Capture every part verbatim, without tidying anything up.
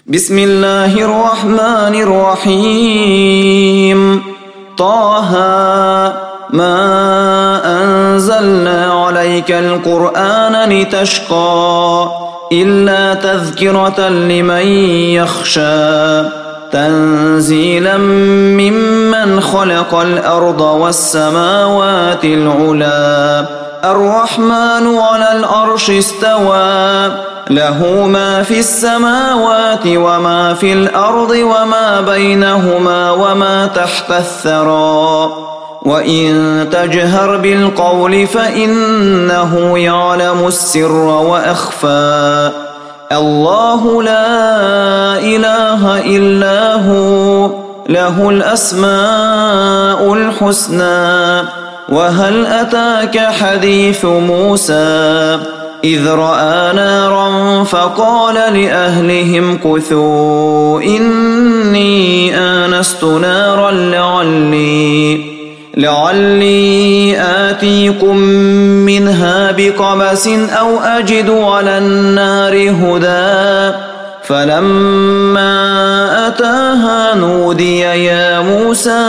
بسم الله الرحمن الرحيم. طه ما أنزلنا عليك القرآن لتشقى إلا تذكرة لمن يخشى تنزيلا ممن خلق الأرض والسماوات العلى الرحمن على العرش استوى له ما في السماوات وما في الأرض وما بينهما وما تحت الثرى وإن تجهر بالقول فإنه يعلم السر وأخفى الله لا إله إلا هو له الأسماء الحسنى وهل أتاك حديث موسى إذ رأى نارا فقال لأهلهم كثوا إني آنست نارا لعلي لعلي آتيكم منها بقبس أو أجد على النار هدى فلما أتاها نودي يا موسى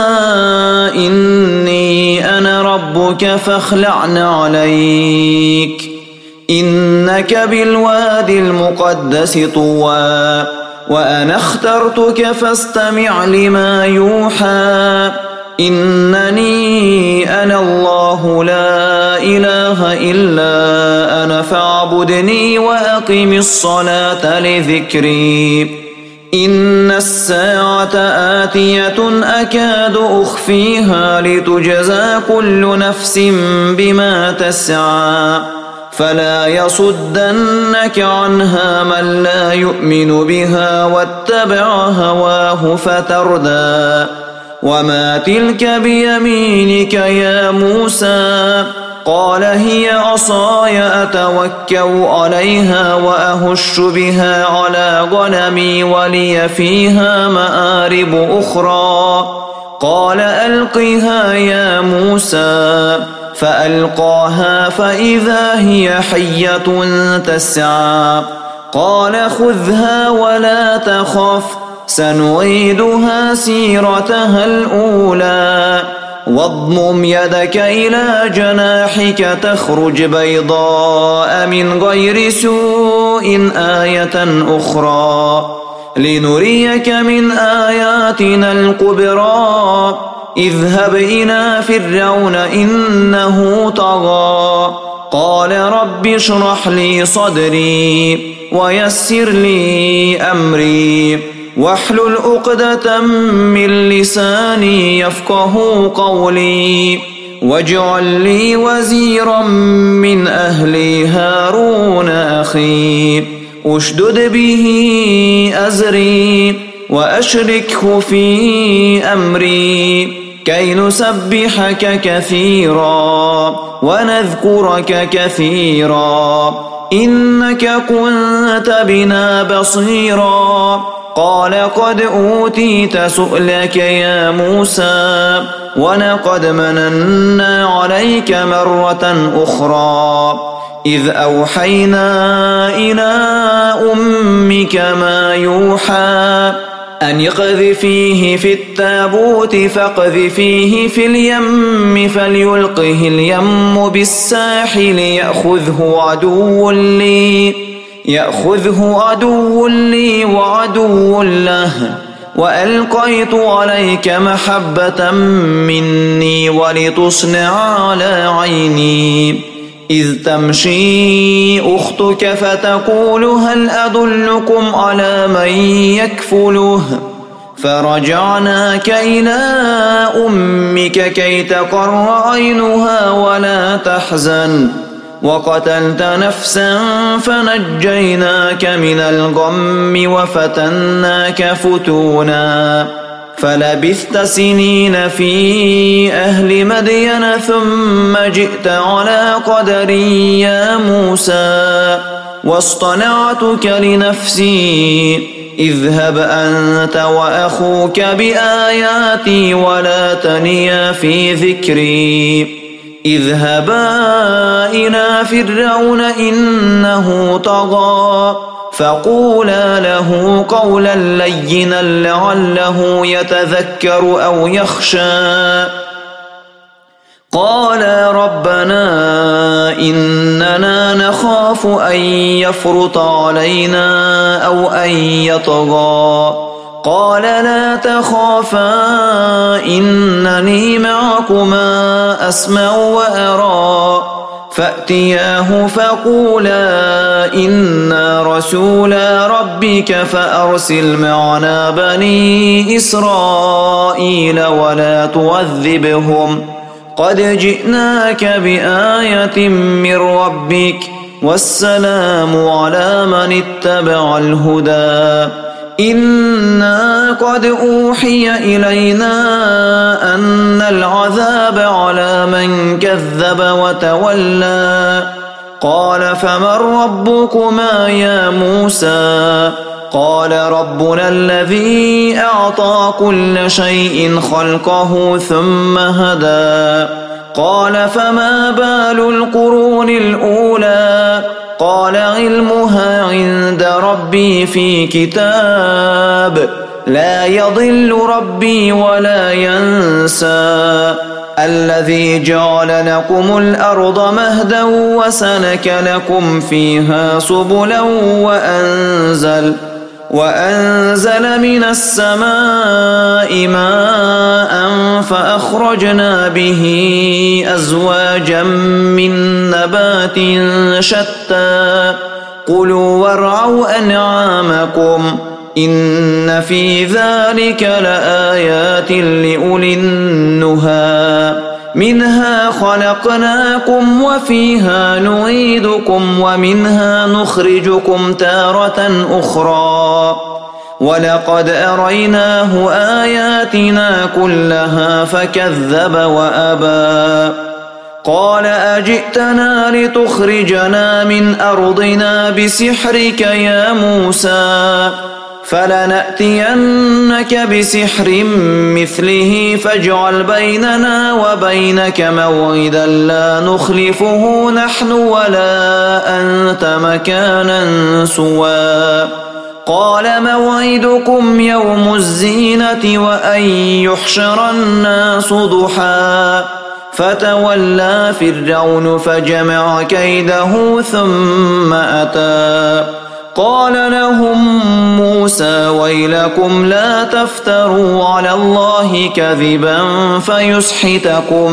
إني أنا ربك فاخلع عليك إنك بالوادي المقدس طوى وأنا اخترتك فاستمع لما يوحى إنني أنا الله لا إله إلا أنا فاعبدني وأقم الصلاة لذكري إن الساعة آتية أكاد أخفيها لتجزى كل نفس بما تسعى فلا يصدنك عنها من لا يؤمن بها واتبع هواه فتردى وما تلك بيمينك يا موسى قال هي عصاي أتوكأ عليها وأهش بها على غنمي ولي فيها مآرب أخرى قال ألقها يا موسى فألقاها فإذا هي حية تسعى قال خذها ولا تخف سنعيدها سيرتها الأولى واضمم يدك إلى جناحك تخرج بيضاء من غير سوء آية أخرى لنريك من آياتنا الكبرى اذهب إلى فرعون إنه طغى قال رب اشرح لي صدري ويسر لي أمري واحلل عقدة من لساني يفقه قولي واجعل لي وزيرا من أهلي هارون أخي أشدد به أزري وأشركه في أمري كي نسبحك كثيرا ونذكرك كثيرا إنك كنت بنا بصيرا قال قد أوتيت سؤلك يا موسى ولقد مننا عليك مرة أخرى إذ أوحينا إلى أمك ما يوحى أن اقذفيه في التابوت فاقذفيه في اليم فليلقه اليم بالساحل يأخذه عدو لي يأخذه عدو لي وعدو له وألقيت عليك محبة مني ولتصنع على عيني إذ تمشي أختك فتقول هل أدلكم على من يكفله فرجعناك إلى أمك كي تقر عينها ولا تحزن وقتلت نفسا فنجيناك من الغم وفتناك فتونا فلبثت سنين في أهل مدين ثم جئت على قدري يا موسى واصطنعتك لنفسي اذهب أنت وأخوك بآياتي ولا تنيا في ذكري اذهبا إلى فرعون إنه طغى فقولا له قولا لينا لعله يتذكر أو يخشى. قالا ربنا إننا نخاف أن يفرط علينا أو أن يطغى. قال لا تخافا إنني معكما أسمع وأرى. فأتياه فقولا إنا رسولا ربك فأرسل معنا بني إسرائيل ولا تعذبهم قد جئناك بآية من ربك والسلام على من اتبع الهدى. إنا قد أوحي إلينا أن العذاب على من كذب وتولى. قال فمن ربكما يا موسى؟ قال ربنا الذي أعطى كل شيء خلقه ثم هدى. قال فما بال القرون الأولى؟ قال علمها عند ربي في كتاب لا يضل ربي ولا ينسى. الذي جعل لكم الأرض مهدا وسلك لكم فيها سبلا وأنزل وأنزل من السماء ماء فأخرجنا به أزواجا من نبات شتى. كلوا وارعوا أنعامكم إن في ذلك لآيات لأولي النهى. منها خلقناكم وفيها نعيدكم ومنها نخرجكم تارة أخرى. ولقد أريناه آياتنا كلها فكذب وأبى. قال أجئتنا لتخرجنا من أرضنا بسحرك يا موسى؟ فلنأتينك بسحر مثله فاجعل بيننا وبينك موعدا لا نخلفه نحن ولا أنت مكانا سوى. قال موعدكم يوم الزينة وأن يحشر الناس ضحى. فتولى فرعون فجمع كيده ثم أتى. قال لهم موسى ويلكم لا تفتروا على الله كذبا فيسحتكم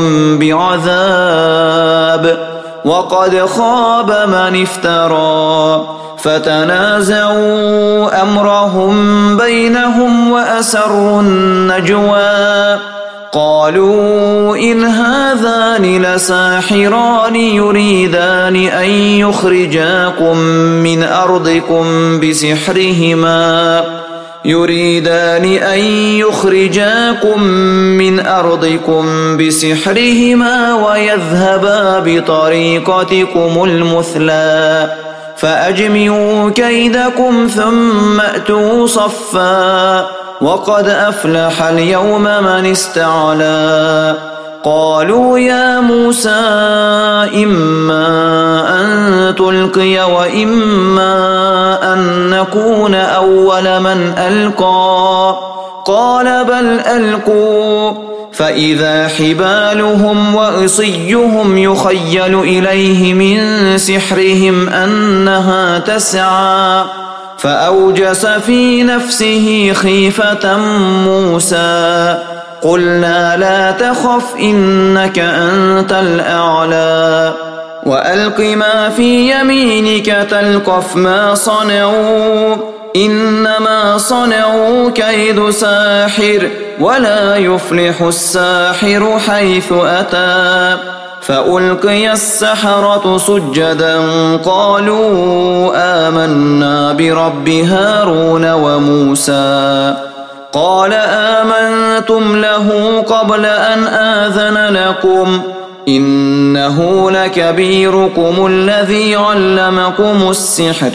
بعذاب وقد خاب من افترى. فتنازعوا أمرهم بينهم وأسروا النجوى. قالوا إن هذان لساحران يريدان أن يخرجاكم من أرضكم بسحرهما يريدان أن يخرجاكم من أرضكم بسحرهما ويذهبا بطريقتكم المثلى. فأجمعوا كيدكم ثم أتوا صفا وقد أفلح اليوم من استعلى. قالوا يا موسى إما أن تلقي وإما أن نكون أول من ألقى. قال بل ألقوا. فإذا حبالهم وعصيهم يخيل إليه من سحرهم أنها تسعى. فأوجس في نفسه خيفة موسى. قلنا لا تخف إنك أنت الأعلى وألق ما في يمينك تلقف ما صنعوا إنما صنعوا كيد ساحر ولا يفلح الساحر حيث أتى. فألقي السحرة سجدا قالوا آمنا برب هارون وموسى. قال آمنتم له قبل أن آذن لكم إنه لكبيركم الذي علمكم السحر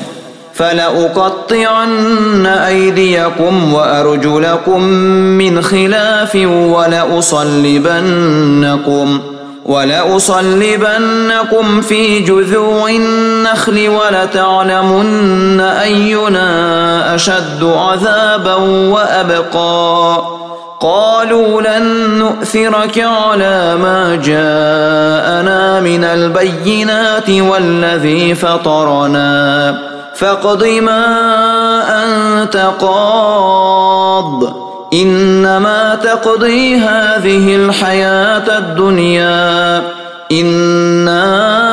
فلأقطعن أيديكم وأرجلكم من خلاف ولأصلبنكم ولأصلبنكم في جذوع النخل ولتعلمن أينا أشد عذابا وأبقى قالوا لن نؤثرك على ما جاءنا من البينات والذي فطرنا فاقض ما أنت قاض إنما تقضي هذه الحياة الدنيا إنا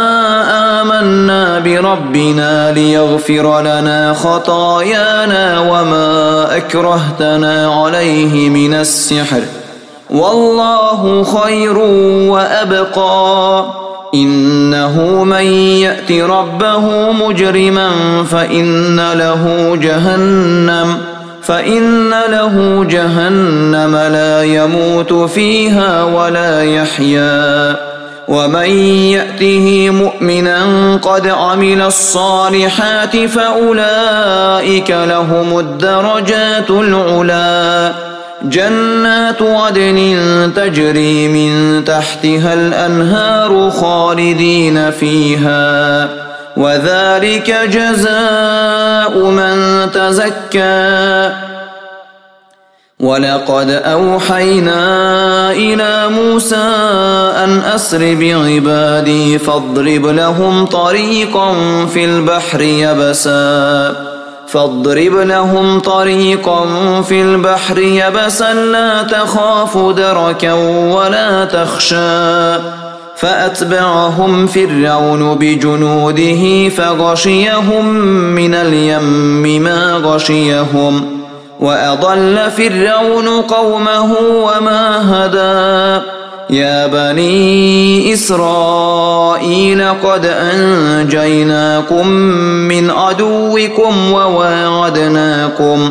آمنا بربنا ليغفر لنا خطايانا وما أكرهتنا عليه من السحر والله خير وأبقى إنه من يأت ربه مجرما فإن له جهنم فإن له جهنم لا يموت فيها ولا يحيا ومن يأته مؤمنا قد عمل الصالحات فأولئك لهم الدرجات العلا جنات عدن تجري من تحتها الأنهار خالدين فيها وذلك جزاء من تزكى ولقد أوحينا إلى موسى أن أسر بعبادي فاضرب لهم طريقا في البحر يبسا فاضرب لهم طريقا في البحر يبسا لا تخاف دركا ولا تخشى فأتبعهم فرعون بجنوده فغشيهم من اليم ما غشيهم وأضل فرعون قومه وما هدى يا بني إسرائيل قد أنجيناكم من عدوكم وواعدناكم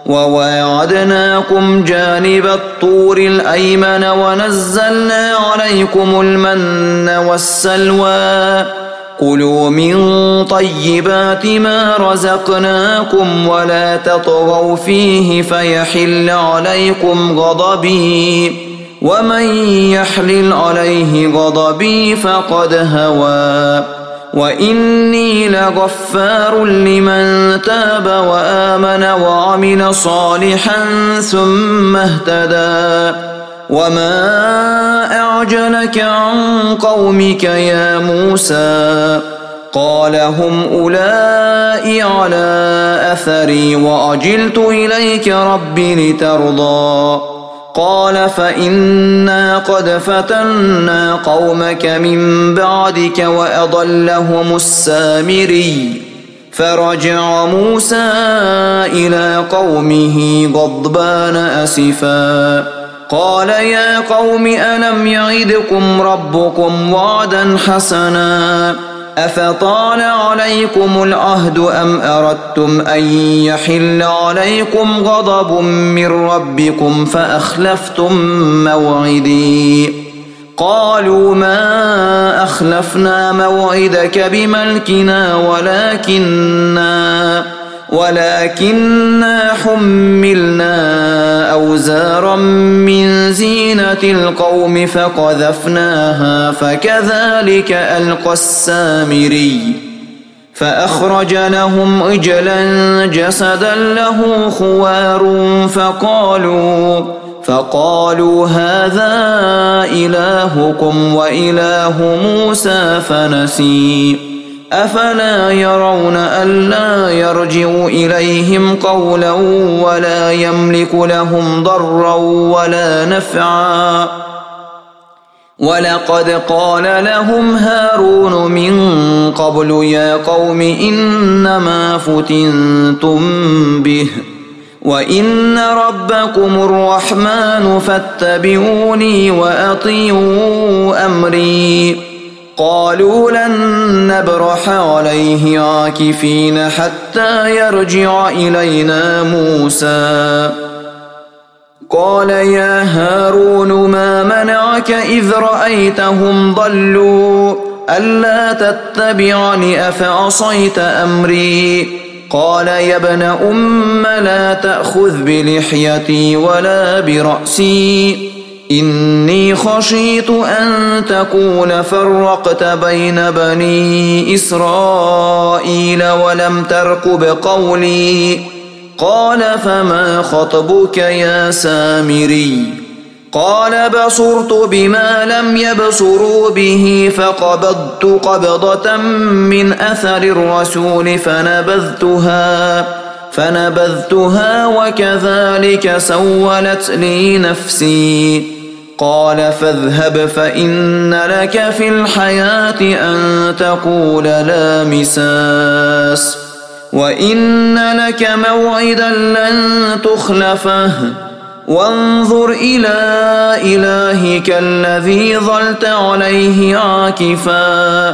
وواعدناكم جانب الطور الأيمن ونزلنا عليكم المن والسلوى كلوا من طيبات ما رزقناكم ولا تطغوا فيه فيحل عليكم غضبي ومن يحلل عليه غضبي فقد هوى وإني لغفار لمن تاب وآمن وعمل صالحا ثم اهتدى وما أعجلك عن قومك يا موسى قال هم أولئك على أثري وأجلت إليك رب لترضى قال فإنا قد فتنا قومك من بعدك وأضلهم السامري فرجع موسى إلى قومه غضبان أسفا قال يا قوم ألم يعدكم ربكم وعدا حسنا أفطال عليكم العهد أم أردتم أن يحل عليكم غضب من ربكم فأخلفتم موعدي قالوا ما أخلفنا موعدك بملكنا ولكننا ولكننا حملنا أوزارا من زينة القوم فقذفناها فكذلك ألقى السامري فأخرج لهم عجلا جسدا له خوار فقالوا فقالوا هذا إلهكم وإله موسى فنسي أفلا يرون ألا يرجع إليهم قولا ولا يملك لهم ضرا ولا نفعا ولقد قال لهم هارون من قبل يا قوم إنما فتنتم به وإن ربكم الرحمن فاتبعوني وأطيعوا أمري قالوا لن نبرح عليه عاكفين حتى يرجع إلينا موسى قال يا هارون ما منعك إذ رأيتهم ضلوا ألا تتبعني أفعصيت أمري قال يا ابن أم لا تأخذ بلحيتي ولا برأسي إني خشيت أن تكون فرقت بين بني إسرائيل ولم ترقب قولي قال فما خطبك يا سامري قال بصرت بما لم يبصروا به فقبضت قبضة من أثر الرسول فنبذتها فنبذتها وكذلك سولت لي نفسي قال فاذهب فإن لك في الحياة أن تقول لا مساس وإن لك موعدا لن تخلفه وانظر إلى إلهك الذي ظلت عليه عاكفا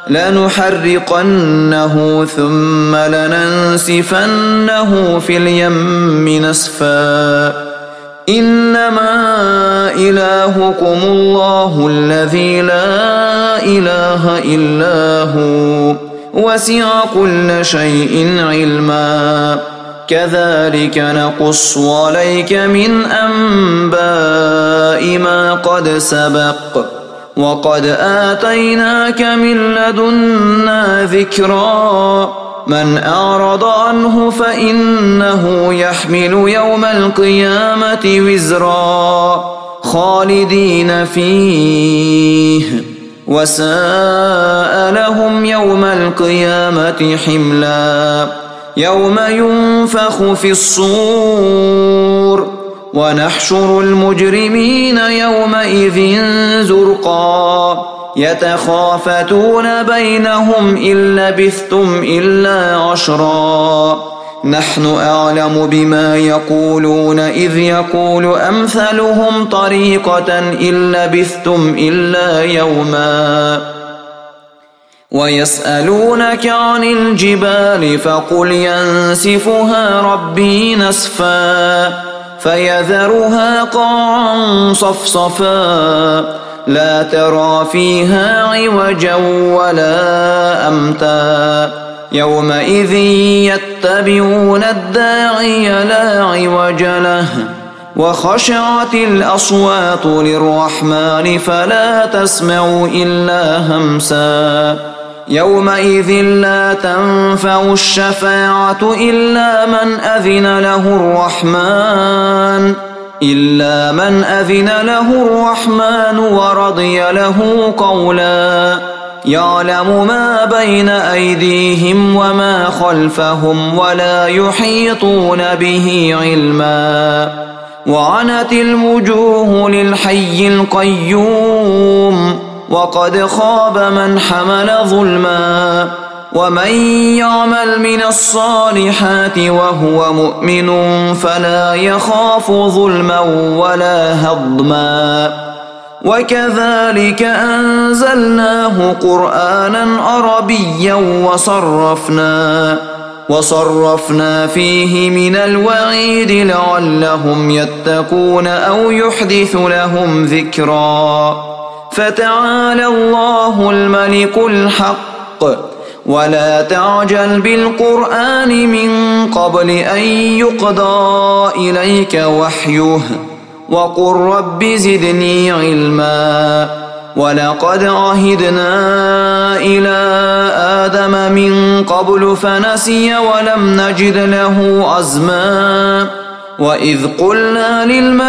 لنحرقنه ثم لننسفنه في اليم نسفا إنما إلهكم الله الذي لا إله إلا هو وسع كل شيء علما كذلك نقص عليك من أنباء ما قد سبق وقد آتيناك من لدنا ذكرا من أعرض عنه فإنه يحمل يوم القيامة وزرا خالدين فيه وساء لهم يوم القيامة حملا يوم ينفخ في الصور ونحشر المجرمين يومئذ زرقا يتخافتون بينهم إن لبثتم إلا عشرا نحن أعلم بما يقولون إذ يقول أمثلهم طريقة إن لبثتم إلا يوما ويسألونك عن الجبال فقل ينسفها ربي نسفا فيذرها قاعا صفصفا لا ترى فيها عوجا ولا أمتا يومئذ يتبعون الداعي لا عوج له وخشعت الأصوات للرحمن فلا تسمع إلا همسا يومئذ لا تنفع الشفاعة إلا من أذن له الرحمن إلا من أذن له الرحمن ورضي له قولا يعلم ما بين أيديهم وما خلفهم ولا يحيطون به علما وعنت الوجوه للحي القيوم وقد خاب من حمل ظلما ومن يعمل من الصالحات وهو مؤمن فلا يخاف ظلما ولا هضما وكذلك أنزلناه قرآنا عربيا وصرفنا وصرفنا فيه من الوعيد لعلهم يتقون أو يحدث لهم ذكرا فتعالى الله الملك الحق ولا تعجل بالقرآن من قبل أن يقضى إليك وحيه وقل رب زدني علما ولقد عهدنا إلى آدم من قبل فنسي ولم نجد له عزما وإذ قلنا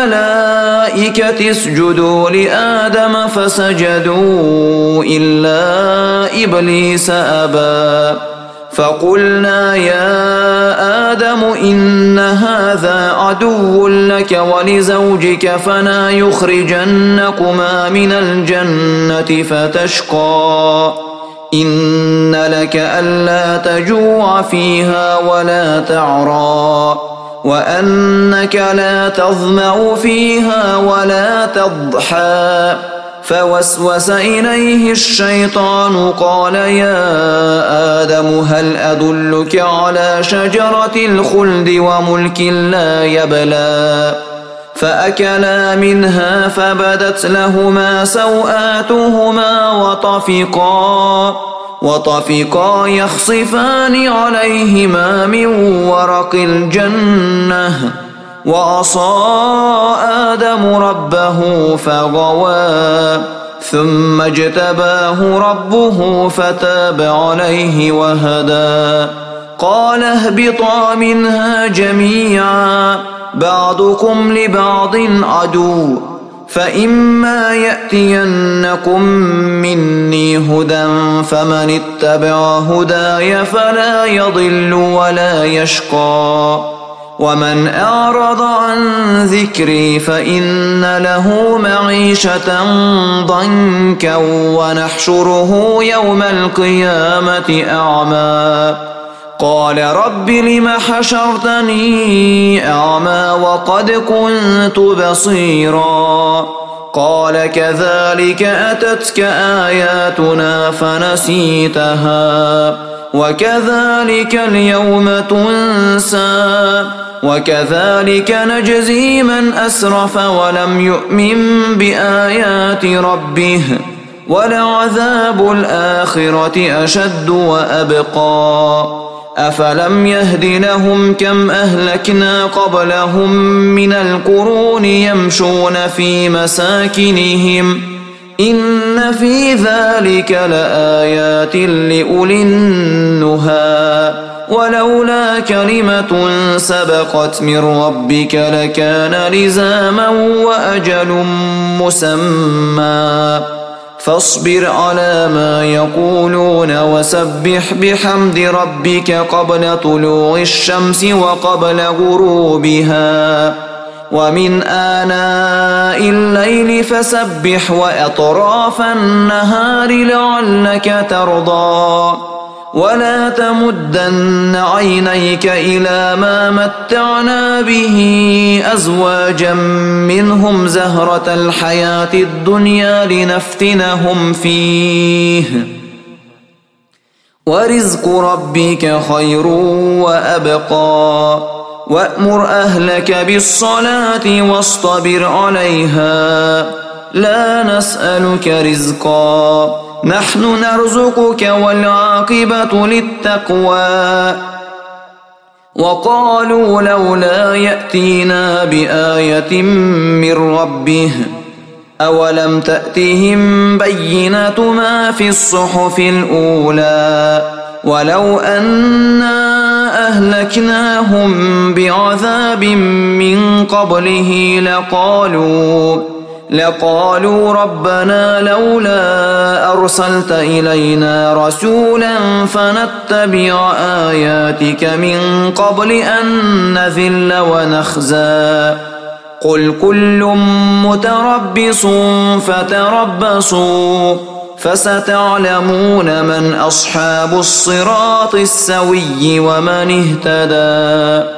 للملائكة اسجدوا لآدم فسجدوا إلا إبليس أبى فقلنا يا آدم إن هذا عدو لك ولزوجك فلا يخرجنكما من الجنة فتشقى إن لك ألا تجوع فيها ولا تعرى وأنك لا تظمأ فيها ولا تضحى فوسوس إليه الشيطان قال يا آدم هل أدلك على شجرة الخلد وملك لا يبلى فأكلا منها فبدت لهما سوآتهما وطفقا وطفقا يخصفان عليهما من ورق الجنة وعصى آدم ربه فغوى ثم اجتباه ربه فتاب عليه وهدى قال اهبطا منها جميعا بعضكم لبعض عدو فإما يأتينكم مني هدى فمن اتبع هداي فلا يضل ولا يشقى ومن أعرض عن ذكري فإن له معيشة ضنكا ونحشره يوم القيامة أعمى قال رب لم حشرتني أعمى وقد كنت بصيرا قال كذلك أتتك آياتنا فنسيتها وكذلك اليوم تنسى وكذلك نجزي من أسرف ولم يؤمن بآيات ربه ولعذاب الآخرة أشد وأبقى أفلم يهد لهم كم أهلكنا قبلهم من القرون يمشون في مساكنهم إن في ذلك لآيات لأولي النهى ولولا كلمة سبقت من ربك لكان لزاما وأجل مسمى فاصبر على ما يقولون وسبح بحمد ربك قبل طلوع الشمس وقبل غروبها ومن آناء الليل فسبح وأطراف النهار لعلك ترضى ولا تمدن عينيك إلى ما متعنا به أزواجا منهم زهرة الحياة الدنيا لنفتنهم فيه ورزق ربك خير وأبقى وأمر أهلك بالصلاة واصطبر عليها لا نسألك رزقا نحن نرزقك والعاقبة للتقوى وقالوا لولا يأتينا بآية من ربه أولم تأتهم بينة ما في الصحف الأولى ولو أنا أهلكناهم بعذاب من قبله لقالوا لقالوا ربنا لولا أرسلت إلينا رسولا فنتبع آياتك من قبل أن نذل ونخزى قل كل متربص فتربصوا فستعلمون من أصحاب الصراط السوي ومن اهتدى